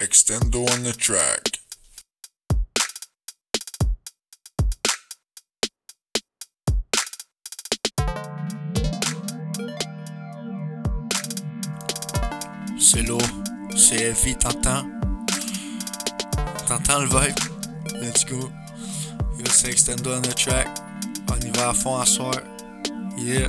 Extendo on the track. C'est lourd, c'est heavy, t'entends? T'entends le vibe? Let's go. Yo, c'est Extendo on the track. On y va à fond à soir. Yeah.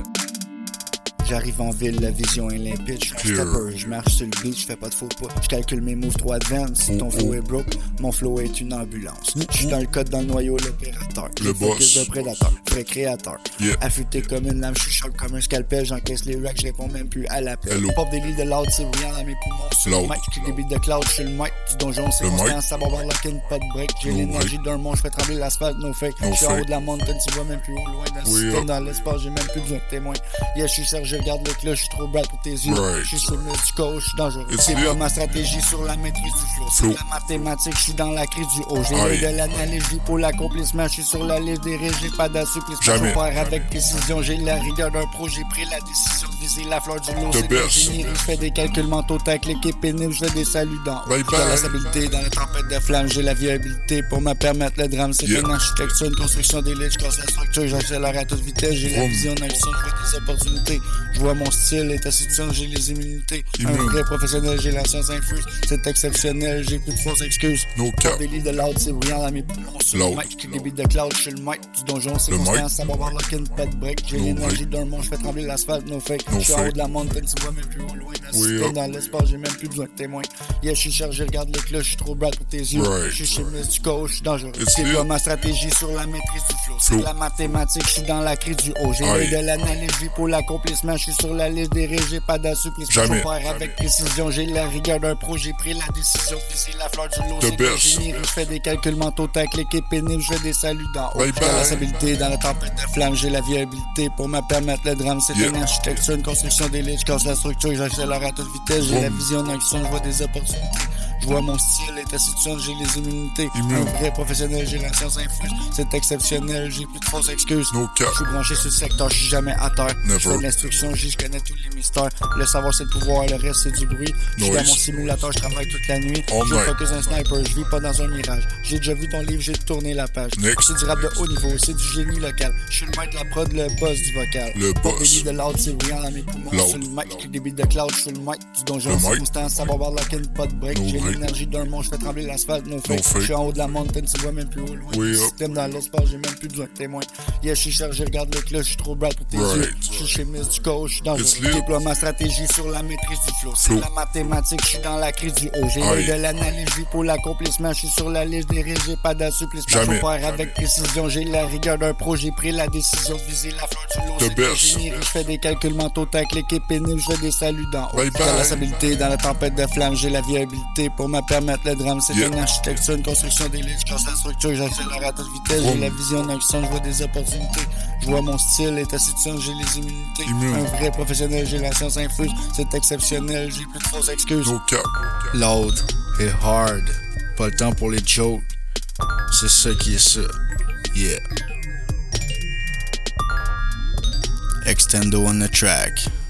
J'arrive en ville, la vision est limpide, je suis un stepper, je marche sur le beat, je fais pas de faux pas, je calcule mes moves trop advance, si ton flow est broke, mon flow est une ambulance. Je suis dans le code, dans le noyau, l'opérateur, le boss, de prédateur, vrai créateur, affûté comme une lame, je suis sharp comme un scalpel, j'encaisse les racks, je réponds même plus à l'appel. Pop des lits de loud, c'est brillant dans mes poumons, sur le mic, j'clique des beats de cloud, je suis le mic du donjon, c'est constant, ça va lock-in, pas de break, j'ai l'énergie d'un mont, je fais trembler l'asphalte, no fake, je suis en haut de la montagne, tu vois même plus au loin, dans le système, dans l'espace, j'ai même plus besoin de témoins. Yeah, je suis Serge, je regarde le cloche, trop bright pour tes yeux. Je suis sur le du coach, je suis dangereux. C'est pas ma stratégie sur la maîtrise du flow. C'est la mathématique, je suis dans la crise du haut. J'ai l'œil de l'analyse, je vis pour l'accomplissement. Je suis sur la liste des régies, pas d'assouplissement. Je pars avec précision, j'ai la rigueur d'un pro. J'ai pris la décision de viser la fleur du lot. C'est l'ingénierie, je fais des calculs mentaux, tac, l'équipe pénible, je fais des saluts dans haut. J'ai la stabilité dans la tempête de flammes, j'ai la viabilité pour me permettre le drame. C'est une architecture, une construction d'élite, je casse la structure, j'accélère à toute vitesse. J'ai la vision d'action, je vois des opportunités. Je vois mon style, l'état situation, j'ai les immunités. Un vrai professionnel, j'ai la science infuse. C'est exceptionnel, j'ai plus de fausses excuses. Pas des lits de loud, c'est brillant dans mes poumons. Sur le mic, j'clique des beats de cloud, je suis le mic du donjon, c'est constant, ça va avoir lock-in, pas de break. J'ai l'énergie d'un mont, je fais trembler l'asphalte, no fake. Je suis en haut de la montagne, tu vois même plus au loin. Dans le système, dans l'espace, j'ai même plus besoin de témoins. Yeah, je suis chargé, regarde le cloche, je suis trop bright pour tes yeux. Je suis chez Miss du coach, je suis dangereux. C'est pas ma stratégie sur la maîtrise du flow. C'est la mathématique, je suis dans la crise du haut. J'ai l'œil de l'analyse, je vis pour l'accomplissement. Je suis sur la liste des régies, pas d'assouplissement. Je pars avec précision, j'ai la rigueur d'un pro. J'ai pris la décision de viser la fleur du lot. C'est l'ingénierie, je fais des calculs mentaux, tac, l'équipe pénible, je fais des saluts dans haut. J'ai la stabilité dans la tempête de flammes, j'ai la viabilité pour me permettre le drame. C'est une architecture, une construction d'élite, je casse la structure, j'accélère à toute vitesse. J'ai la vision d'action, je vois des opportunités. Je vois mon style, l'état situation, j'ai les immunités. Un vrai professionnel, j'ai la science infuse. C'est exceptionnel, j'ai plus de fausses excuses. Je suis branché sur le secteur, je suis jamais à terre. Je fais de l'instruction, je connais tous les mystères. Le savoir c'est le pouvoir, le reste c'est du bruit. Je suis dans mon simulateur, je travaille toute la nuit. Je focus un sniper, je vis pas dans un mirage. J'ai déjà vu ton livre, j'ai tourné la page. C'est du rap de haut niveau, c'est du génie local. Je suis le maître de la prod, le boss du vocal. Pour des beats de loud, c'est brillant dans mes poumons. Sur le mic, j'clique des beats de cloud, je suis le mic du donjon, c'est constant, ça va avoir lock-in, pas de break. J'ai l'énergie d'un mont, je fais trembler l'asphalte, no fake. Je suis en haut de la montagne, tu vois même plus au loin. Le système dans l'espace, j'ai même plus besoin de témoins. Yeah, je suis chargé, regarde le cloche, je suis trop bright pour tes yeux. Je suis chez Miss du coach, je suis dangereux. Je déploie ma stratégie sur la maîtrise du flow. C'est la mathématique, je suis dans la crise du haut. J'ai l'œil de l'analyse, je vis pour l'accomplissement. Je suis sur la liste des régies, pas d'assouplissement. Je pars avec précision, j'ai la rigueur d'un pro. J'ai pris la décision de viser la fleur du lot. C'est l'ingénierie, je fais des calculs mentaux, tac, l'équipe pénible, je fais des saluts dans haut. J'ai la stabilité dans la tempête de flammes, j'ai la viabilité pour me permettre le drame. C'est une architecture, une construction d'élite, je casse la structure, j'accélère à toute vitesse. J'ai la vision d'action, je vois des opportunités. Je vois mon style, l'état situation, j'ai les immunités. Un vrai professionnel, j'ai la science infuse. C'est exceptionnel, j'ai plus de fausses excuses. Loud et hard, pas le temps pour les jokes. C'est ça qui est ça. Yeah. Extendo on the track.